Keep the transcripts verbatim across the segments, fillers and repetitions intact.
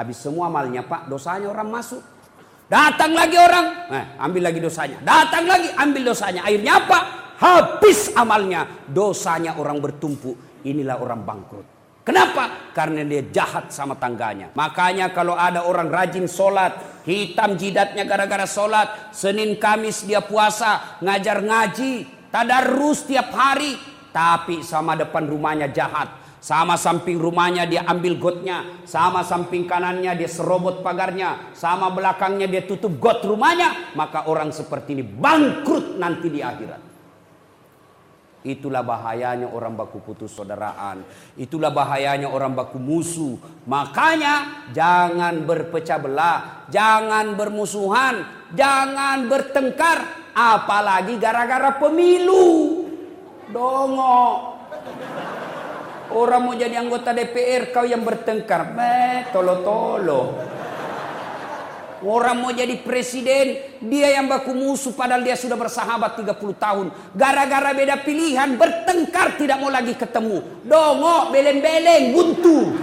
Habis semua amalnya Pak, dosanya orang masuk. Datang lagi orang, nah, ambil lagi dosanya. Datang lagi, ambil dosanya. Akhirnya apa? Habis amalnya, dosanya orang bertumpuk. Inilah orang bangkrut. Kenapa? Karena dia jahat sama tangganya. Makanya kalau ada orang rajin sholat, hitam jidatnya gara-gara sholat, Senin Kamis dia puasa, ngajar ngaji, tadarus tiap hari, tapi sama depan rumahnya jahat, sama samping rumahnya dia ambil gotnya, sama samping kanannya dia serobot pagarnya, sama belakangnya dia tutup got rumahnya, maka orang seperti ini bangkrut nanti di akhirat. Itulah bahayanya orang baku putus saudaraan. Itulah bahayanya orang baku musuh. Makanya jangan berpecah belah, jangan bermusuhan, jangan bertengkar, apalagi gara-gara pemilu. Dongo. Orang mau jadi anggota D P R, kau yang bertengkar. Beh, tolo-tolo. Orang mau jadi presiden, dia yang baku musuh padahal dia sudah bersahabat tiga puluh tahun. Gara-gara beda pilihan, bertengkar tidak mau lagi ketemu. Dongo, beleng-beleng, buntu.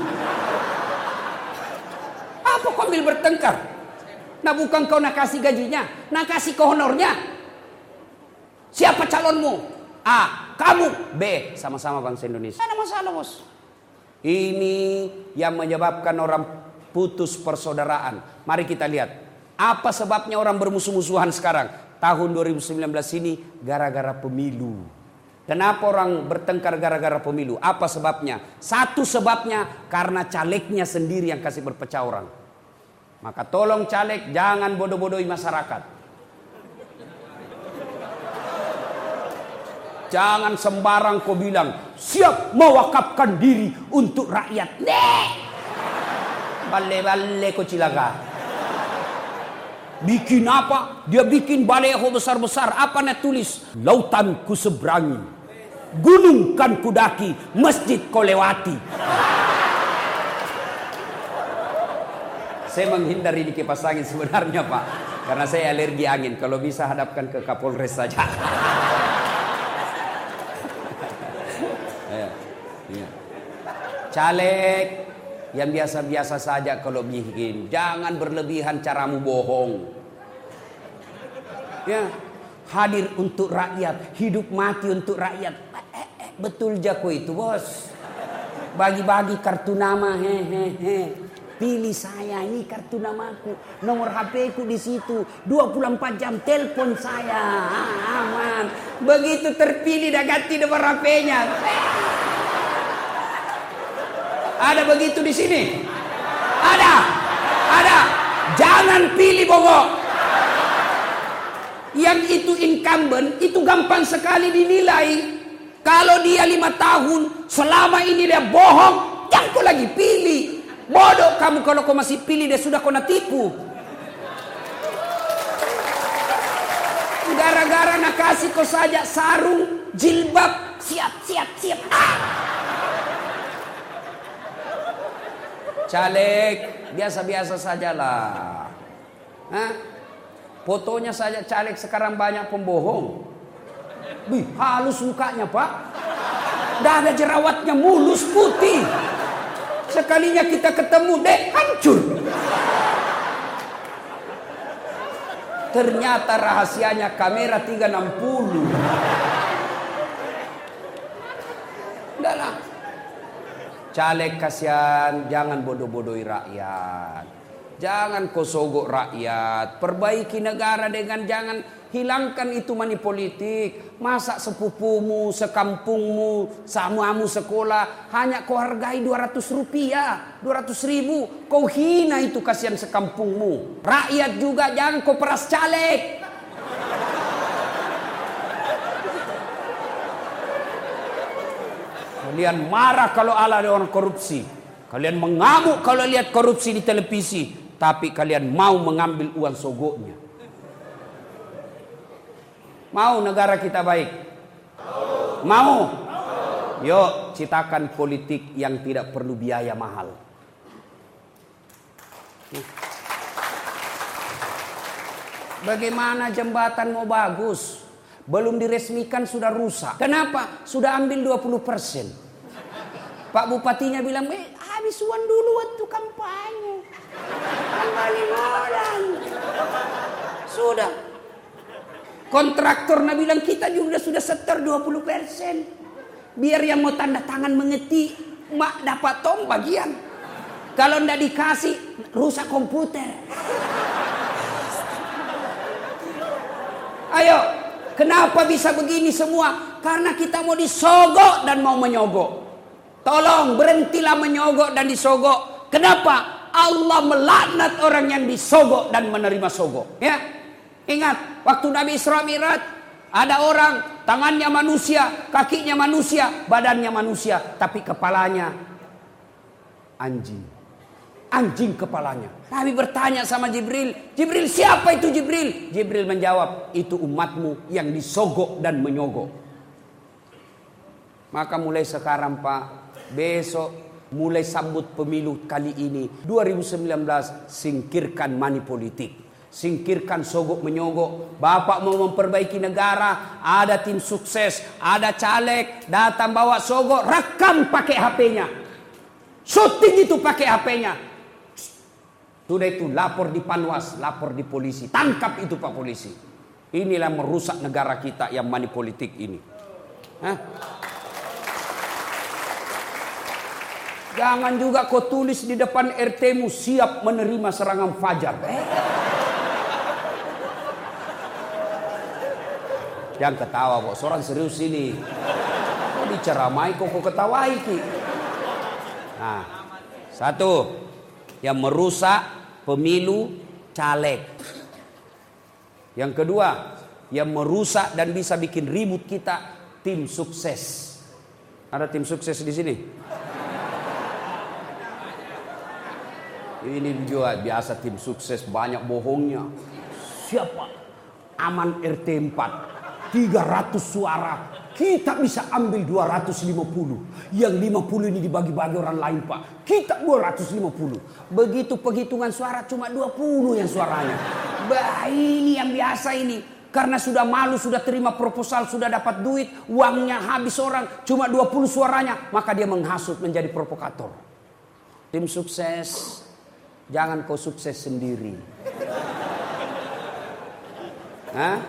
Apa kau ambil bertengkar? Nah bukan kau nak kasih gajinya, nak kasih ke honornya. Siapa calonmu? A, kamu. B, sama-sama bangsa Indonesia. Ada masalah bos. Ini yang menyebabkan orang putus persaudaraan. Mari kita lihat apa sebabnya orang bermusuh-musuhan sekarang. Tahun dua ribu sembilan belas ini gara-gara pemilu. Kenapa orang bertengkar gara-gara pemilu? Apa sebabnya? Satu sebabnya karena calegnya sendiri yang kasih berpecah orang. Maka tolong caleg jangan bodoh-bodohi masyarakat. Jangan sembarang kau bilang siap mewakafkan diri untuk rakyat. Nih. Bale-bale kau cilaka. Bikin apa? Dia bikin baleho besar-besar. Apa nak tulis? Lautan ku seberangi, gunung kan ku daki, masjid kau lewati. Saya menghindari di kipas angin sebenarnya Pak, karena saya alergi angin. Kalau bisa hadapkan ke Kapolres saja. ya, ya. Caleg yang biasa-biasa saja kalau bikin, jangan berlebihan caramu bohong. Ya, hadir untuk rakyat, hidup mati untuk rakyat. Eh, eh, betul jako itu bos. Bagi-bagi kartu nama, hehehe. Pilih saya, ini kartu namaku, nomor H P ku di situ, dua puluh empat jam telepon saya, ah, aman. Begitu terpilih dah ganti nomor H P-nya. Ada begitu di sini? Ada, ada. Jangan pilih bongok. Yang itu incumbent itu gampang sekali dinilai. Kalau dia lima tahun selama ini dia bohong, jangan kau lagi pilih. Bodoh kamu kalau kau masih pilih, dia sudah kau nak tipu. Gara-gara nak kasih kau saja sarung, jilbab, siap, siap, siap. Ah! Caleg biasa-biasa sajalah. Hah? Fotonya saja caleg sekarang banyak pembohong. Wih, halus mukanya Pak. Dah ada jerawatnya, mulus putih. Sekalinya kita ketemu, dek, hancur. Ternyata rahasianya kamera tiga enam puluh. Enggak lah. Caleg kasihan, jangan bodoh-bodohi rakyat. Jangan kau sogok rakyat. Perbaiki negara dengan jangan hilangkan itu money politik. Masa sepupumu, sekampungmu, samamu sekolah hanya kau hargai dua ratus rupiah, dua ratus ribu. Kau hina itu, kasihan sekampungmu. Rakyat juga jangan kau peras caleg. Kalian marah kalau ala ada orang korupsi. Kalian mengamuk kalau lihat korupsi di televisi. Tapi kalian mau mengambil uang sogoknya. Mau negara kita baik? Mau? Yuk ciptakan politik yang tidak perlu biaya mahal. Bagaimana jembatan mau bagus? Belum diresmikan sudah rusak. Kenapa? Sudah ambil dua puluh persen. Pak Bupatinya bilang, eh habis uang dulu waktu kampanye. Kembali modal. Sudah. Kontraktor Nabi bilang kita juga sudah setor dua puluh persen. Biar yang mau tanda tangan mengetik, mak dapat tom bagian. Kalau ndak dikasih, rusak komputer. Ayo, kenapa bisa begini semua? Karena kita mau disogok dan mau menyogok. Tolong berhentilah menyogok dan disogok. Kenapa? Allah melaknat orang yang disogok dan menerima sogok. Ya, ingat waktu Nabi Isra Mi'raj, ada orang tangannya manusia, kakinya manusia, badannya manusia, tapi kepalanya anjing. Anjing kepalanya. Nabi bertanya sama Jibril, Jibril siapa itu Jibril? Jibril menjawab, itu umatmu yang disogok dan menyogok. Maka mulai sekarang Pak, besok mulai sambut pemilu kali ini dua ribu sembilan belas, singkirkan money politik, singkirkan sogok menyogok. Bapak mau memperbaiki negara, ada tim sukses, ada caleg datang bawa sogok, rekam pakai H P-nya, syuting itu pakai H P-nya. Sudah itu lapor di Panwas, lapor di polisi, tangkap itu Pak polisi. Inilah merusak negara kita yang money politik ini. Hah? Jangan juga kau tulis di depan R T-mu siap menerima serangan fajar. Eh? Jangan ketawa, bos. Orang serius ini. Kau diceramai, kok kau ketawai ki. Nah, satu yang merusak pemilu caleg. Yang kedua, yang merusak dan bisa bikin ribut kita tim sukses. Ada tim sukses di sini? Ini juga biasa tim sukses banyak bohongnya. Siapa? Aman R T empat. tiga ratus suara. Kita bisa ambil dua ratus lima puluh. Yang lima puluh ini dibagi-bagi orang lain Pak. Kita dua ratus lima puluh. Begitu penghitungan suara cuma dua puluh yang suaranya. Bah, ini yang biasa ini. Karena sudah malu, sudah terima proposal, sudah dapat duit. Uangnya habis orang. Cuma dua puluh suaranya. Maka dia menghasut menjadi provokator. Tim sukses. Jangan kau sukses sendiri. Hah?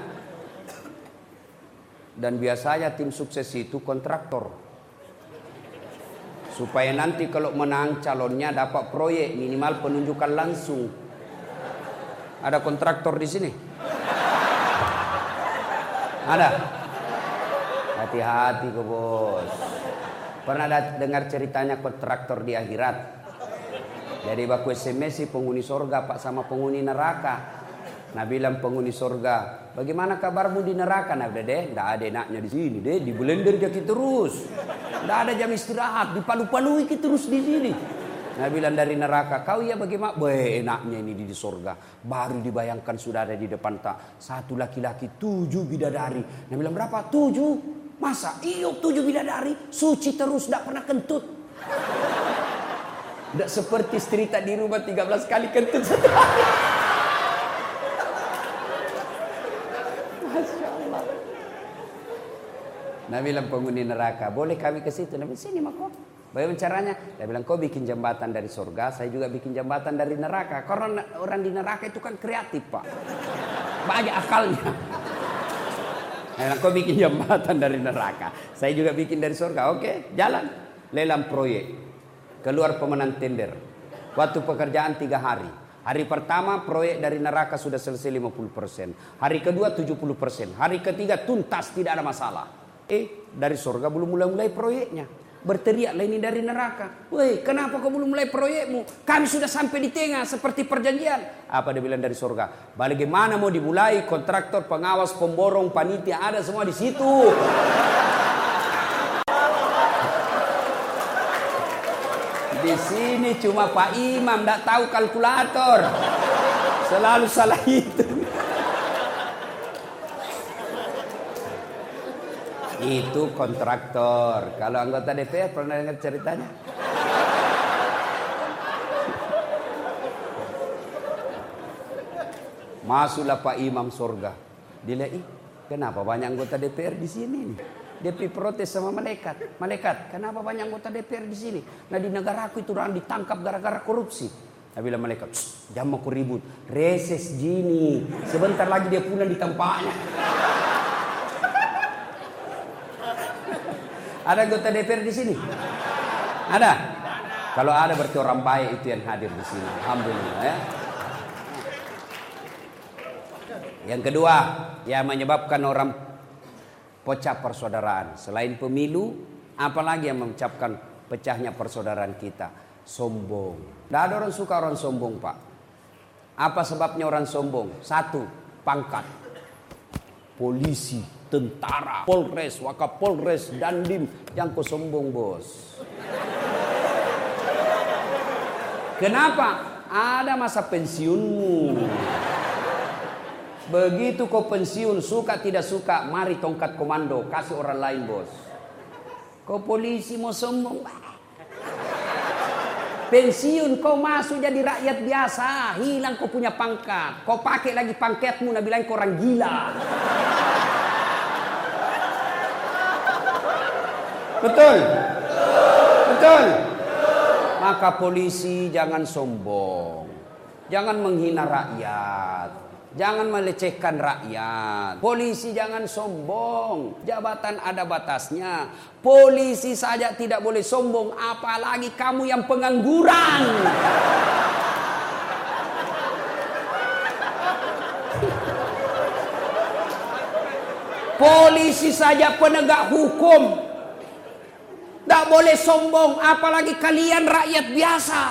Dan biasanya tim sukses itu kontraktor. Supaya nanti kalau menang calonnya dapat proyek minimal penunjukan langsung. Ada kontraktor di sini? Ada? Hati-hati kok bos. Pernah dengar ceritanya kontraktor di akhirat? Jadi baku S M S penghuni sorga Pak sama penghuni neraka. Nah bilang penghuni sorga, bagaimana kabarmu di neraka? Nah udah deh, nggak ada enaknya di sini deh, di blender kita terus, nggak ada jam istirahat, dipalu-palui kita terus di sini. Nah bilang dari neraka, kau ya bagaimana? Weh enaknya ini di, di sorga, baru dibayangkan sudah ada di depan tak satu laki-laki tujuh bidadari. Nah bilang berapa? Tujuh? Masa? Iyo tujuh bidadari, suci terus, nggak pernah kentut. Nggak seperti cerita di rumah tiga belas kali kentut setahun. Masya Allah. Nah bilang penghuni neraka, boleh kami ke situ? Nah sini mak kok. Bagaimana caranya? Dia bilang kau bikin jembatan dari surga, saya juga bikin jembatan dari neraka. Karena orang di neraka itu kan kreatif Pak, banyak akalnya. Nah, kau bikin jembatan dari neraka, saya juga bikin dari surga. Oke, jalan. Lelang proyek. Keluar pemenang tender. Waktu pekerjaan tiga hari. Hari pertama proyek dari neraka sudah selesai lima puluh persen. Hari kedua tujuh puluh persen. Hari ketiga tuntas tidak ada masalah. Eh dari surga belum mulai-mulai proyeknya. Berteriaklah ini dari neraka. Woi kenapa kau belum mulai proyekmu? Kami sudah sampai di tengah seperti perjanjian. Apa dia bilang dari surga? Bagaimana mau dimulai? Kontraktor, pengawas, pemborong, panitia ada semua di situ. Di sini cuma Pak Imam tidak tahu kalkulator. Selalu salah itu. Itu kontraktor. Kalau anggota D P R pernah dengar ceritanya? Masuklah Pak Imam surga. Dilihat, kenapa banyak anggota D P R di sini nih? Dia pergi protes sama malaikat. Malaikat, kenapa banyak anggota D P R di sini? Nah di negara aku itu orang ditangkap gara-gara korupsi. Saya bilang malaikat, jangan mau ribut, reses gini, sebentar lagi dia pulang di tempatnya. Ada anggota D P R di sini? Ada? Kalau ada berarti orang baik itu yang hadir di sini. Alhamdulillah ya. Yang kedua, yang menyebabkan orang pecah persaudaraan. Selain pemilu, apalagi yang mengucapkan pecahnya persaudaraan kita? Sombong. Tidak ada orang suka orang sombong, Pak. Apa sebabnya orang sombong? Satu, pangkat. Polisi, tentara, polres, wakapolres, dandim. Jangan kau sombong, bos. Kenapa? Ada masa pensiunmu. Begitu kau pensiun, suka tidak suka, mari tongkat komando, kasih orang lain, bos. Kau polisi mau sombong, pensiun kau masuk jadi rakyat biasa, hilang kau punya pangkat, kau pakai lagi pangkatmu, nak bilang kau orang gila. Betul? Betul? Maka polisi jangan sombong, jangan menghina rakyat, jangan melecehkan rakyat. Polisi jangan sombong, jabatan ada batasnya. Polisi saja tidak boleh sombong, apalagi kamu yang pengangguran. Polisi saja penegak hukum tidak boleh sombong, apalagi kalian rakyat biasa.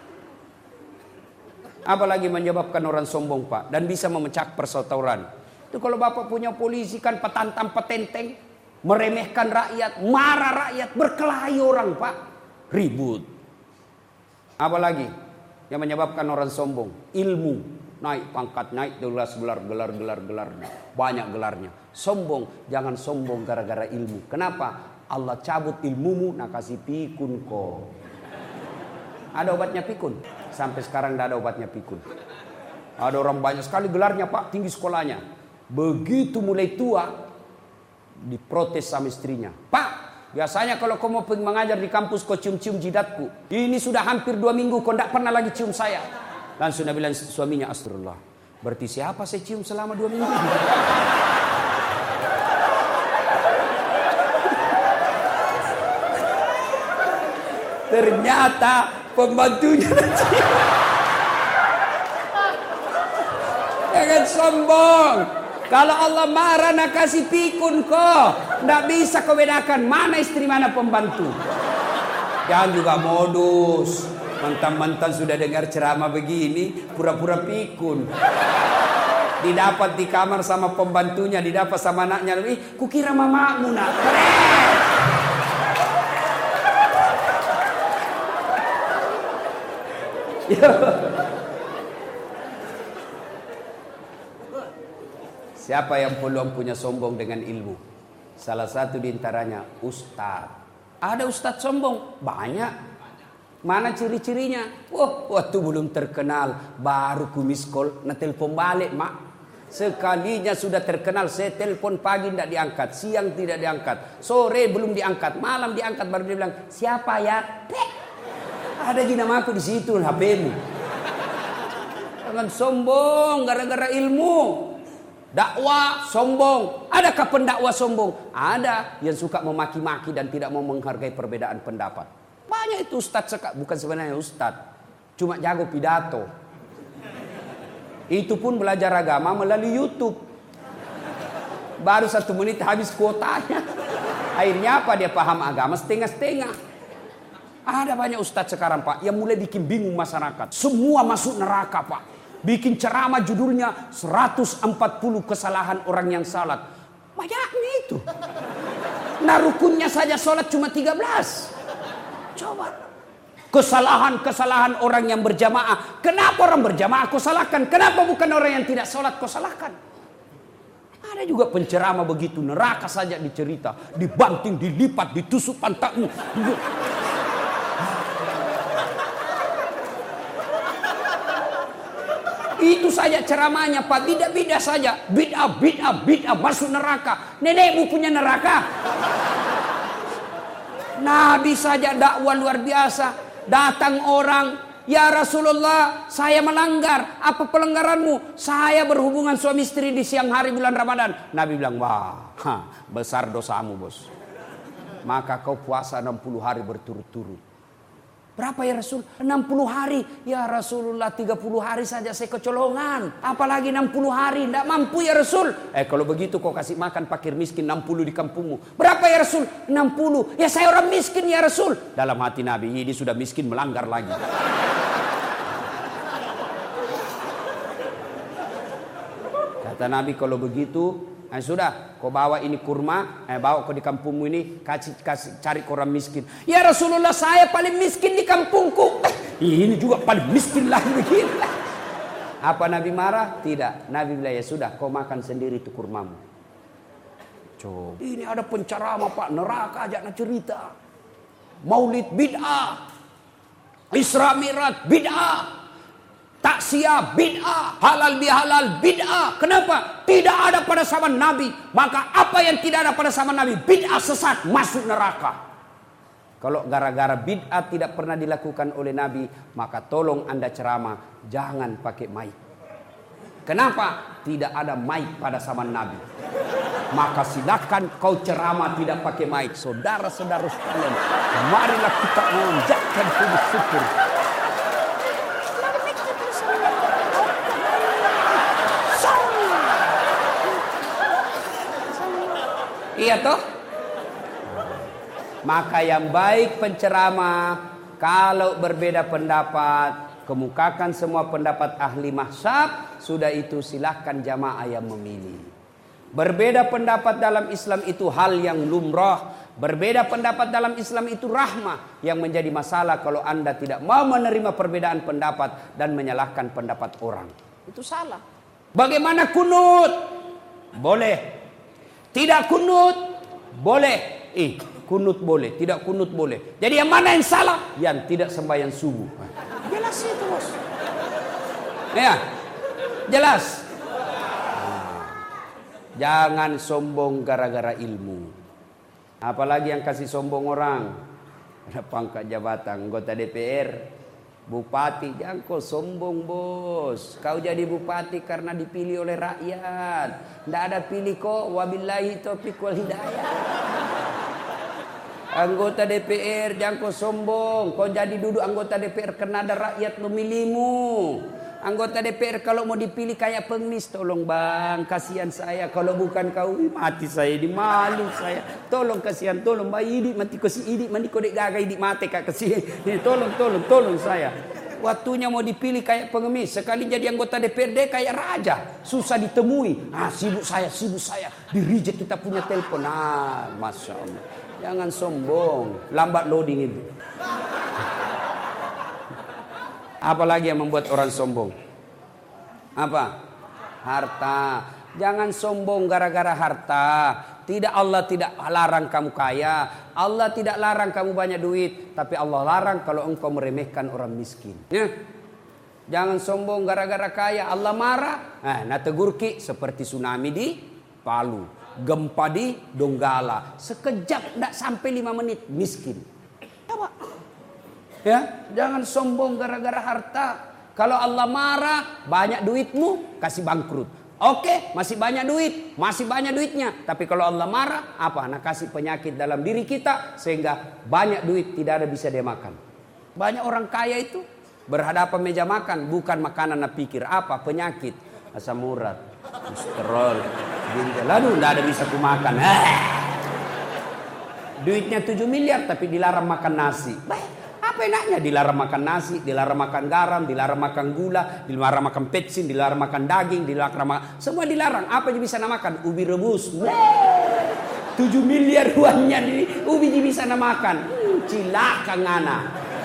Apalagi menyebabkan orang sombong, Pak, dan bisa memecah persaudaraan. Itu kalau Bapak punya polisi kan petantang petenteng, meremehkan rakyat, marah rakyat, berkelahi orang, Pak, ribut. Apalagi yang menyebabkan orang sombong? Ilmu, naik pangkat, naik gelar, gelar, gelar, gelar, gelarnya, banyak gelarnya. Sombong, jangan sombong gara-gara ilmu. Kenapa? Allah cabut ilmumu, nak kasih pikun kok. Ada obatnya pikun? Sampai sekarang tidak ada obatnya pikun. Ada orang banyak sekali gelarnya, Pak, tinggi sekolahnya. Begitu mulai tua, diprotes sama istrinya. Pak, biasanya kalau kau mau pergi mengajar di kampus, kau cium-cium jidatku. Ini sudah hampir dua minggu, kau tidak pernah lagi cium saya. Langsung dia bilang suaminya, astagfirullah. Berarti siapa saya cium selama dua minggu? Ternyata pembantunya cium. Jangan sombong. Kalau Allah marah nak kasih pikun kok. Tidak bisa kau bedakan mana istri mana pembantu. Jangan juga modus. Mantan-mantan sudah dengar ceramah begini, pura-pura pikun. Didapat di kamar sama pembantunya, didapat sama anaknya. Ih, kukira mamamu nak. Siapa yang peluang punya sombong dengan ilmu? Salah satu diantaranya ustaz. Ada ustaz sombong? Banyak. Mana ciri-cirinya? Wah, waktu belum terkenal baru ku miss call, nak telepon balik, mak. Sekalinya sudah terkenal, saya telepon pagi tidak diangkat, siang tidak diangkat, sore belum diangkat, malam diangkat, baru dia bilang, siapa ya? Pek. Ada nama aku di situ H P-mu. Jangan sombong gara-gara ilmu. Dakwah sombong. Adakah pendakwah sombong? Ada yang suka memaki-maki dan tidak mau menghargai perbedaan pendapat. Banyak itu ustaz, bukan sebenarnya ustaz, cuma jago pidato. Itu pun belajar agama melalui YouTube. Baru satu menit habis kuotanya. Akhirnya apa? Dia paham agama setengah-setengah. Ada banyak ustaz sekarang, Pak, yang mulai bikin bingung masyarakat. Semua masuk neraka, Pak. Bikin ceramah judulnya seratus empat puluh kesalahan orang yang salat. Banyaknya itu. Nah rukunnya saja salat cuma tiga belas. Coba. Kesalahan-kesalahan orang yang berjamaah. Kenapa orang berjamaah kau salahkan? Kenapa bukan orang yang tidak salat kau salahkan? Ada juga penceramah begitu. Neraka saja dicerita. Dibanting, dilipat, ditusuk pantatmu. Itu saja ceramahnya, Pak. Bid'ah-bid'ah saja. Bid'ah, bid'ah, bid'ah. Masuk neraka. Nenekmu punya neraka. Nabi saja dakwah luar biasa. Datang orang Ya Rasulullah, saya melanggar. Apa pelanggaranmu? Saya berhubungan suami istri di siang hari bulan Ramadan. Nabi bilang, wah, ha, besar dosamu bos. Maka kau puasa enam puluh hari berturut-turut. Berapa ya Rasul? enam puluh hari. Ya Rasulullah, tiga puluh hari saja saya kecolongan. Apalagi enam puluh hari. Tidak mampu ya Rasul. Eh kalau begitu kau kasih makan fakir miskin enam puluh di kampungmu. Berapa ya Rasul? enam puluh. Ya saya orang miskin ya Rasul. Dalam hati Nabi, ini sudah miskin melanggar lagi. Kata Nabi, kalau begitu, eh, sudah, kau bawa ini kurma, eh, bawa kau di kampungmu ini, kasih, kasih, cari orang miskin. Ya Rasulullah, saya paling miskin di kampungku. Eh, ini juga paling miskin lagi begini. Apa Nabi marah? Tidak. Nabi bilang, ya sudah, kau makan sendiri itu kurmamu. Coba. Ini ada penceramah Pak, neraka aja nak cerita. Maulid bid'ah, Isra Mi'raj bid'ah. Taksiyah bid'ah, halal bihalal bid'ah. Kenapa? Tidak ada pada zaman Nabi. Maka apa yang tidak ada pada zaman Nabi, bid'ah sesat, masuk neraka. Kalau gara-gara bid'ah tidak pernah dilakukan oleh Nabi, maka tolong Anda ceramah, jangan pakai mic. Kenapa? Tidak ada mic pada zaman Nabi. Maka silakan kau ceramah tidak pakai mic. Saudara-saudara sekalian, marilah kita mengucapkan puji syukur. Iya toh? Maka yang baik penceramah, kalau berbeda pendapat, kemukakan semua pendapat ahli mazhab, sudah itu silahkan jamaah yang memilih. Berbeda pendapat dalam Islam itu hal yang lumrah. Berbeda pendapat dalam Islam itu rahmah. Yang menjadi masalah kalau Anda tidak mau menerima perbedaan pendapat dan menyalahkan pendapat orang. Itu salah. Bagaimana kunut? Boleh. Tidak kunut boleh. Eh, kunut boleh, tidak kunut boleh. Jadi yang mana yang salah? Yang tidak sembahyang subuh. Jelas itu, bos. Ya. Jelas. Jangan sombong gara-gara ilmu. Apalagi yang kasih sombong orang. Ada pangkat jabatan, anggota D P R, bupati, jangan kau sombong bos. Kau jadi bupati karena dipilih oleh rakyat. Tidak ada pilih kok. Wabillahi taufiq wal hidayah. Anggota D P R, jangan kau sombong. Kau jadi duduk anggota D P R karena ada rakyat memilihmu. Anggota D P R kalau mau dipilih kayak pengemis, tolong bang, kasihan saya. Kalau bukan kau, mati saya, di malu saya. Tolong kasihan, tolong bang, idik mati ko si idik, mandi ko dek gagai idik mati kak kasihan. Tolong, tolong, tolong saya. Waktunya mau dipilih kayak pengemis, sekali jadi anggota D P R D kayak raja, susah ditemui. Ah sibuk saya, sibuk saya, di reject kita punya telepon. Ah, masya Allah, jangan sombong, lambat loading itu. Apalagi yang membuat orang sombong? Apa? Harta. Jangan sombong gara-gara harta. Tidak, Allah tidak larang kamu kaya. Allah tidak larang kamu banyak duit. Tapi Allah larang kalau engkau meremehkan orang miskin. Ya? Jangan sombong gara-gara kaya. Allah marah. Nah, nah tegurki seperti tsunami di Palu. Gempa di Donggala. Sekejap tidak sampai lima menit miskin. Coba. Ya, jangan sombong gara-gara harta. Kalau Allah marah, banyak duitmu, kasih bangkrut. Oke, masih banyak duit, masih banyak duitnya. Tapi kalau Allah marah, apa? Nah, kasih penyakit dalam diri kita sehingga banyak duit tidak ada bisa dia makan. Banyak orang kaya itu berhadapan meja makan, bukan makanan nak pikir apa? Penyakit, asam urat, kolesterol, lalu tidak ada bisa ku makan. Duitnya tujuh miliar tapi dilarang makan nasi. Baik. Apa enaknya? Dilarang makan nasi, dilarang makan garam, dilarang makan gula, dilarang makan peksin, dilarang makan daging, dilarang makan... Semua dilarang. Apa yang bisa makan? Ubi rebus. tujuh miliar uangnya di ubi bisa makan. Hmm, cilaka ngana.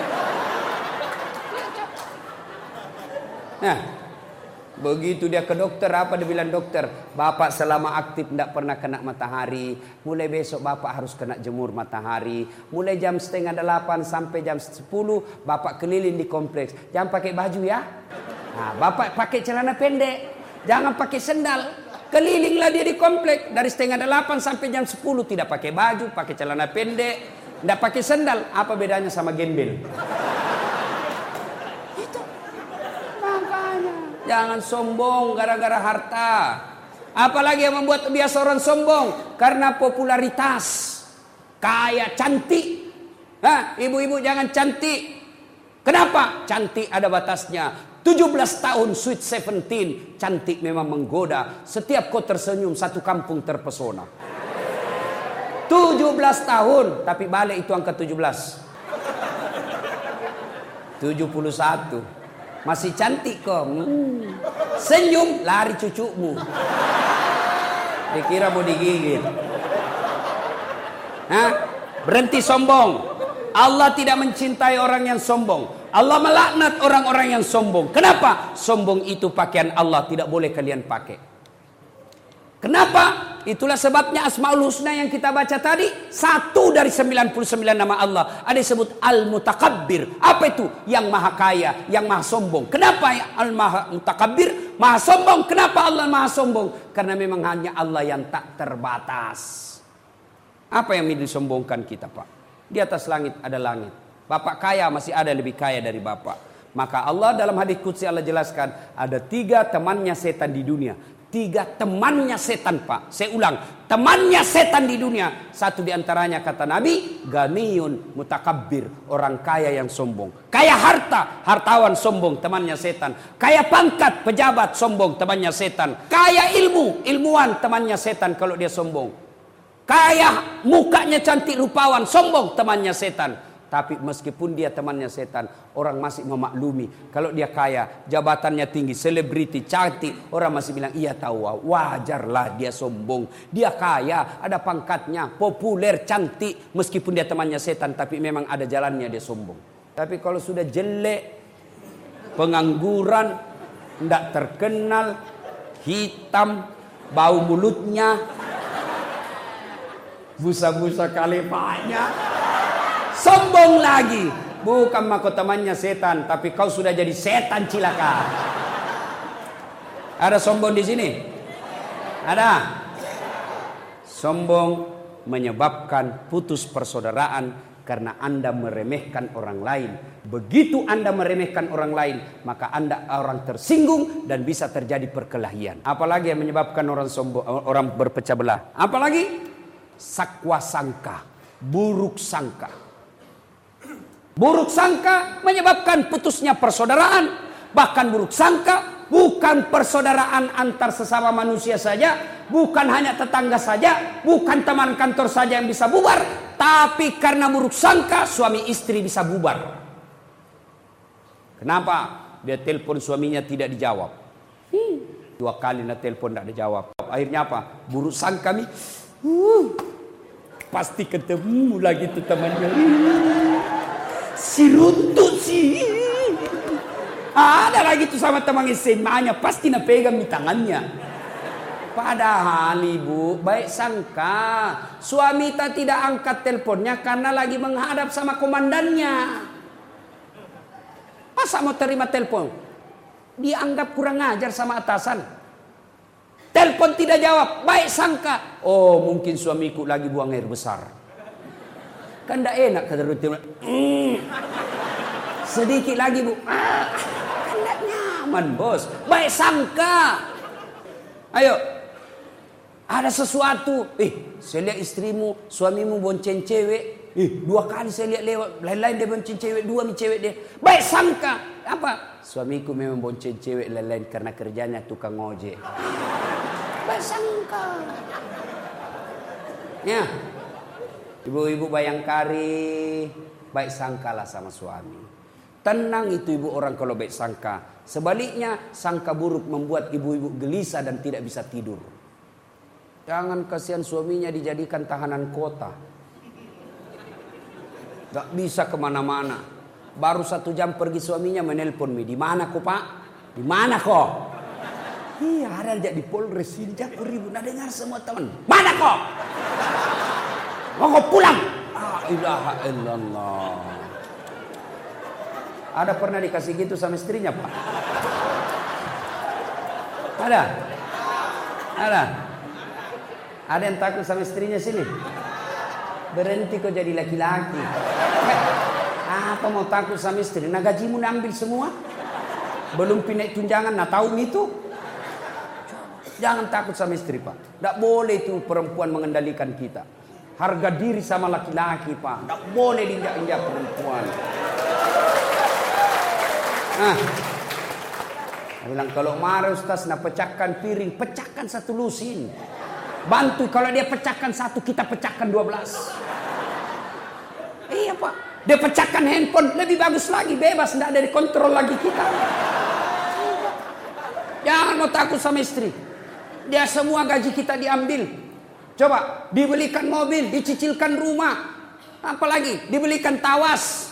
Nah, begitu dia ke dokter, apa dia bilang dokter? Bapak selama aktif tidak pernah kena matahari. Mulai besok bapak harus kena jemur matahari. Mulai jam setengah delapan sampai jam sepuluh bapak keliling di kompleks. Jangan pakai baju ya. Nah, bapak pakai celana pendek. Jangan pakai sendal. Kelilinglah dia di kompleks. Dari setengah delapan sampai jam sepuluh tidak pakai baju, pakai celana pendek. Tidak pakai sendal. Apa bedanya sama gembel? Jangan sombong gara-gara harta. Apalagi yang membuat biasa orang sombong? Karena popularitas. Kaya, cantik. Hah, ibu-ibu jangan cantik. Kenapa? Cantik ada batasnya. tujuh belas tahun sweet seventeen. Cantik memang menggoda. Setiap kau tersenyum satu kampung terpesona. tujuh belas tahun. Tapi balik itu angka tujuh belas. tujuh puluh satu. Masih cantik kok. Hmm. Senyum lari cucumu. Dikira mau digigit. Hah? Berhenti sombong. Allah tidak mencintai orang yang sombong. Allah melaknat orang-orang yang sombong. Kenapa? Sombong itu pakaian Allah, tidak boleh kalian pakai. Kenapa? Itulah sebabnya Asmaul Husna yang kita baca tadi, satu dari sembilan puluh sembilan nama Allah ada disebut Al-Mutakabbir. Apa itu? Yang maha kaya, yang maha sombong. Kenapa Al-Mutakabbir? Maha sombong. Kenapa Allah maha sombong? Karena memang hanya Allah yang tak terbatas. Apa yang disombongkan kita, Pak? Di atas langit ada langit. Bapak kaya, masih ada lebih kaya dari Bapak. Maka Allah dalam hadis qudsi Allah jelaskan, ada tiga temannya setan di dunia. Tiga temannya setan, Pak. Saya ulang, temannya setan di dunia. Satu diantaranya kata Nabi, ganiyun mutakabbir, orang kaya yang sombong. Kaya harta, hartawan sombong, temannya setan. Kaya pangkat, pejabat sombong, temannya setan. Kaya ilmu, ilmuwan, temannya setan kalau dia sombong. Kaya mukanya cantik rupawan, sombong, temannya setan. Tapi meskipun dia temannya setan, orang masih memaklumi. Kalau dia kaya, jabatannya tinggi, selebriti, cantik, orang masih bilang, iya tahu, wajarlah dia sombong. Dia kaya, ada pangkatnya, populer, cantik. Meskipun dia temannya setan, tapi memang ada jalannya dia sombong. Tapi kalau sudah jelek, pengangguran, tidak terkenal, hitam, bau mulutnya, busa-busa kalepanya, sombong lagi. Bukan mahkotamannya setan, tapi kau sudah jadi setan cilaka. Ada sombong di sini? Ada. Sombong menyebabkan putus persaudaraan karena Anda meremehkan orang lain. Begitu Anda meremehkan orang lain, maka Anda orang tersinggung dan bisa terjadi perkelahian. Apalagi yang menyebabkan orang sombong, orang berpecah belah? Apalagi? Sakwa sangka, buruk sangka. Buruk sangka menyebabkan putusnya persaudaraan. Bahkan buruk sangka bukan persaudaraan antar sesama manusia saja, bukan hanya tetangga saja, bukan teman kantor saja yang bisa bubar, tapi karena buruk sangka suami istri bisa bubar. Kenapa? Dia telepon suaminya tidak dijawab. Dua kali nak telepon tidak dijawab. Akhirnya apa? Buruk sangka nih. Uh, pasti ketemu lagi tuh temannya. Si runtut sih. Ada lagi tuh sama teman S M A-nya, pasti nak pegang di tangannya. Padahal ibu baik sangka, suami tak tidak angkat teleponnya karena lagi menghadap sama komandannya. Masa mau terima telepon? Dianggap kurang ajar sama atasan. Telepon tidak jawab, baik sangka, oh mungkin suamiku lagi buang air besar. Kan tidak enak kata rutin. Mm. Sedikit lagi bu, ah, kan tidak nyaman bos. Baik sangka. Ayo, ada sesuatu. Eh, saya lihat istrimu, suamimu bonceng cewek. Eh, dua kali saya lihat lewat, lain-lain dia bonceng cewek, dua mi cewek dia. Baik sangka. Apa? Suamiku memang bonceng cewek lain-lain karena kerjanya tukang ojek. Baik sangka. Ya. Ibu-ibu Bayangkari, baik sangkalah sama suami. Tenang itu ibu orang kalau baik sangka. Sebaliknya, sangka buruk membuat ibu-ibu gelisah dan tidak bisa tidur. Jangan kasihan suaminya dijadikan tahanan kota. Gak bisa kemana-mana. Baru satu jam pergi suaminya menelpon mi. Di mana kok pak? Di mana kok? Iya ada aja di Polres ini jago ribut. Nah dengar semua teman. Mana kok? Mau kok pulang? Ah ilaha illallah. Ada pernah dikasih gitu sama istrinya pak? Ada? Ada? Ada yang takut sama istrinya sini? Berhenti kok jadi laki-laki. Apa mau takut sama istri? Nah gajimu ambil semua? Belum pindah tunjangan, nah tahu itu. Jangan takut sama istri, Pak. Tidak boleh itu perempuan mengendalikan kita. Harga diri sama laki-laki, Pak. Tidak boleh diinjak-injak perempuan. Nah, saya bilang kalau marah Ustaz, nah pecahkan piring, pecahkan satu lusin. Bantu, kalau dia pecahkan satu, kita pecahkan dua belas. Iya, Pak. Dia pecahkan handphone, lebih bagus lagi, bebas, tidak ada dikontrol lagi kita. Jangan mau takut sama istri. Dia semua gaji kita diambil. Coba, dibelikan mobil, dicicilkan rumah. Apalagi, dibelikan tawas.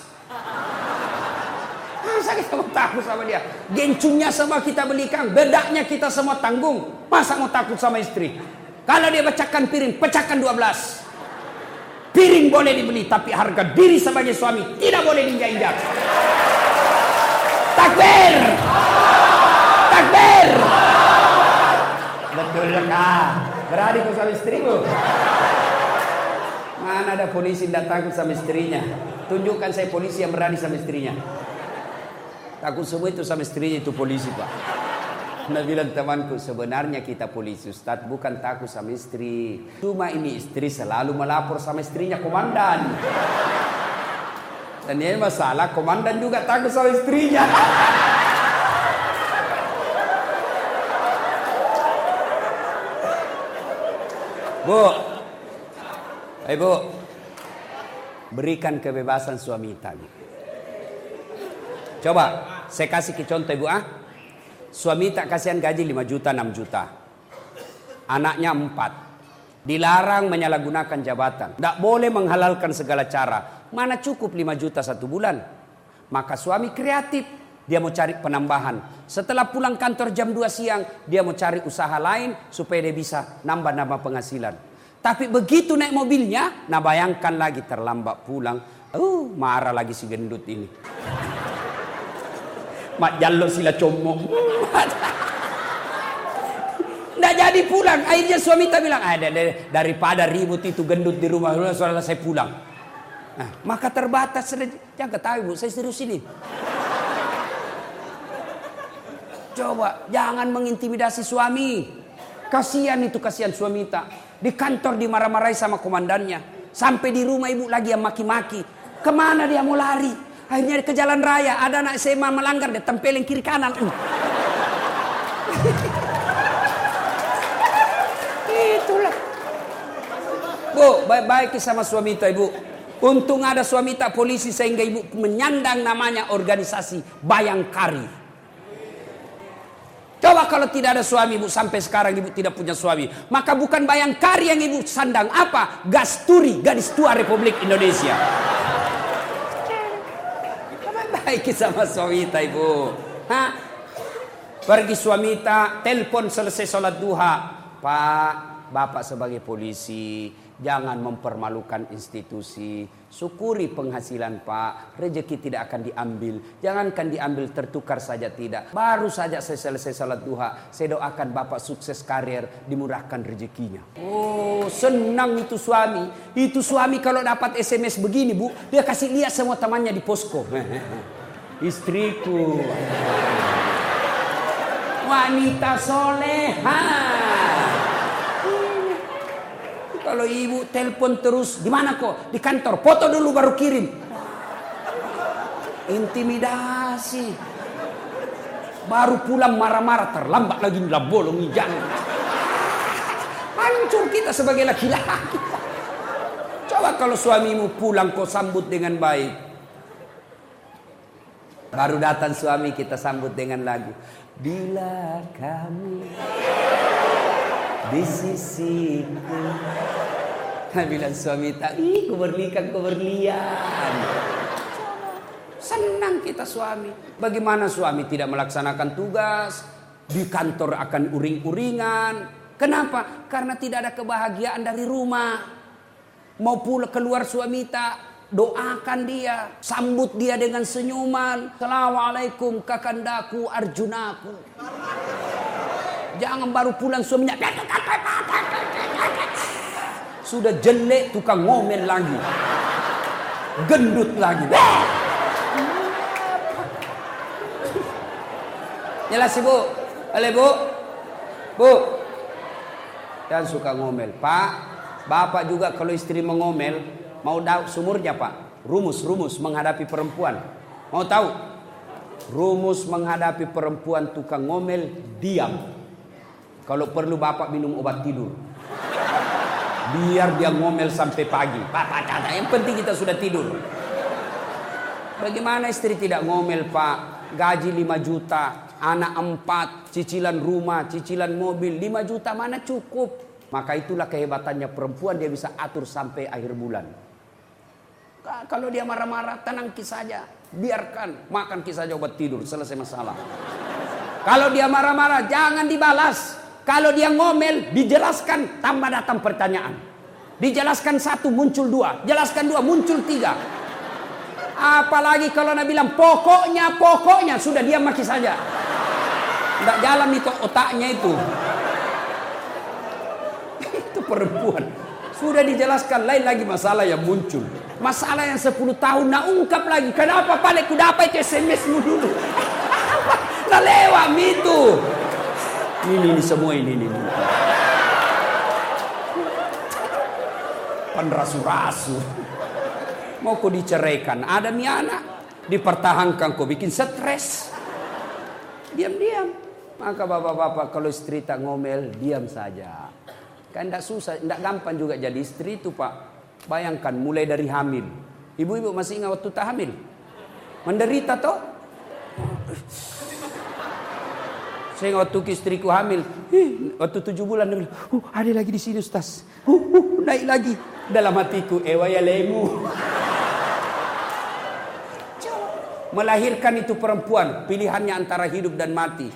Masa kita mau takut sama dia? Gencungnya semua kita belikan, bedaknya kita semua tanggung. Masa mau takut sama istri? Kalau dia pecahkan piring, pecahkan dua belas. Piring boleh dibeli, tapi harga diri sebagai suami tidak boleh diinjak-injak. Takbir! Takbir! Betul kah? Berani kau sama istrimu? Mana ada polisi tidak takut sama istrinya? Tunjukkan saya polisi yang berani sama istrinya. Takut semua itu sama istrinya, itu polisi, Pak. Nah bilang temanku, sebenarnya kita polisi Ustaz, bukan takut sama istri. Cuma ini istri selalu melapor sama istrinya komandan. Dan ini masalah, komandan juga takut sama istrinya. Bu, Ibu, berikan kebebasan suami tadi. Coba, saya kasih ke contoh Ibu ah. Suami tak kasihan gaji lima juta, enam juta. Anaknya empat. Dilarang menyalahgunakan jabatan. Tidak boleh menghalalkan segala cara. Mana cukup lima juta satu bulan. Maka suami kreatif. Dia mau cari penambahan. Setelah pulang kantor jam dua siang, dia mau cari usaha lain supaya dia bisa nambah-nambah penghasilan. Tapi begitu naik mobilnya, nah bayangkan lagi terlambat pulang. Uh, marah lagi si gendut ini. Mak jalur sila comong. Nggak jadi pulang. Akhirnya suami tak bilang, ah, daripada ribut itu gendut di rumah, soalnya saya pulang. Nah, maka terbatas. Jangan ketahui Bu, saya serius ini. Coba jangan mengintimidasi suami. Kasihan itu, kasihan suami tak. Di kantor dimarah-marahi sama komandannya. Sampai di rumah ibu lagi yang maki-maki. Kemana dia mau lari? Akhirnya ke jalan raya. Ada anak S M A melanggar, dia tempelin kiri kanan. Uh. Itulah. Bu, baik-baik sama suami tak ibu. Untung ada suami tak polisi sehingga ibu menyandang namanya organisasi Bayangkari. Coba kalau tidak ada suami ibu, sampai sekarang ibu tidak punya suami, maka bukan Bayangkari yang ibu sandang, apa? Gasturi, gadis tua Republik Indonesia. Baik sama suami ta ibu. Hah? Pergi suami ta, telepon selesai sholat duha. Pak, bapak sebagai polisi, jangan mempermalukan institusi. Syukuri penghasilan Pak, rezeki tidak akan diambil. Jangankan diambil, tertukar saja tidak. Baru saja saya selesai salat duha, saya doakan Bapak sukses karir, dimurahkan rezekinya. Oh, senang itu suami. Itu suami kalau dapat S M S begini Bu, dia kasih lihat semua temannya di posko. Istriku, wanita soleha. Kalau ibu telepon terus, di mana kok? Di kantor. Foto dulu baru kirim. Intimidasi. Baru pulang marah-marah, terlambat lagi lah bolong hijau. Hancur kita sebagai laki-laki. Coba kalau suamimu pulang kau sambut dengan baik. Baru datang suami kita sambut dengan lagu. Bila kamu di sisiku. Nah, bilang suami tak, ih kuberlikan kuberlian. Senang kita suami. Bagaimana suami tidak melaksanakan tugas? Di kantor akan uring-uringan. Kenapa? Karena tidak ada kebahagiaan dari rumah. Mau pulang keluar suami tak, doakan dia. Sambut dia dengan senyuman. Assalamualaikum kakandaku Arjunaku. Jangan baru pulang suaminya sudah jelek, tukang ngomel lagi, gendut lagi. Jelas ibu? Boleh bu? Bu? Jangan suka ngomel. Pak, bapak juga kalau istri mengomel, mau tahu sumurnya pak? Rumus-rumus menghadapi perempuan. Mau tahu? Rumus menghadapi perempuan tukang ngomel, diam. Kalau perlu bapak minum obat tidur. Biar dia ngomel sampai pagi. Bapak kata, yang penting kita sudah tidur. Bagaimana istri tidak ngomel pak? Gaji lima juta, anak empat, cicilan rumah, cicilan mobil, lima juta mana cukup? Maka itulah kehebatannya perempuan, dia bisa atur sampai akhir bulan. Kalau dia marah-marah, tenangki saja. Biarkan, makan saja obat tidur, selesai masalah. Kalau dia marah-marah, jangan dibalas. Kalau dia ngomel, dijelaskan, tambah datang pertanyaan. Dijelaskan satu, muncul dua. Jelaskan dua, muncul tiga. Apalagi kalau Nabi bilang, pokoknya, pokoknya. Sudah diam maki saja. Tidak jalan itu otaknya itu. Itu perempuan. Sudah dijelaskan, lain lagi masalah yang muncul. Masalah yang sepuluh tahun, nak ungkap lagi. Kenapa paling ku dapat S M S-mu dulu? Nah lewat itu. Ini, ini semua ini, ini. Penrasu-rasu. Mau kau diceraikan, ada nih anak. Dipertahankan, kau bikin stres. Diam-diam. Maka bapak-bapak kalau istri tak ngomel, diam saja. Kan tidak susah, tidak gampang juga jadi istri itu pak. Bayangkan mulai dari hamil. Ibu-ibu masih ingat waktu tak hamil? Menderita toh? Saya waktu istriku hamil, eh, waktu tujuh bulan, dia bilang, uh, ada lagi di sini Ustaz, uh, uh, naik lagi. Dalam hatiku, ewa ya lemu. Melahirkan itu perempuan, pilihannya antara hidup dan mati.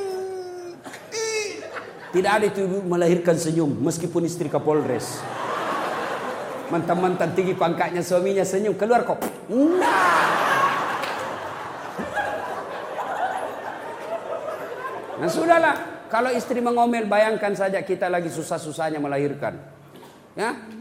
Tidak ada itu melahirkan senyum, meskipun istri Kapolres. Mantan-mantan tinggi pangkatnya suaminya senyum, keluar kok. Nah. Nah sudahlah, kalau istri mengomel, bayangkan saja kita lagi susah-susahnya melahirkan. Ya,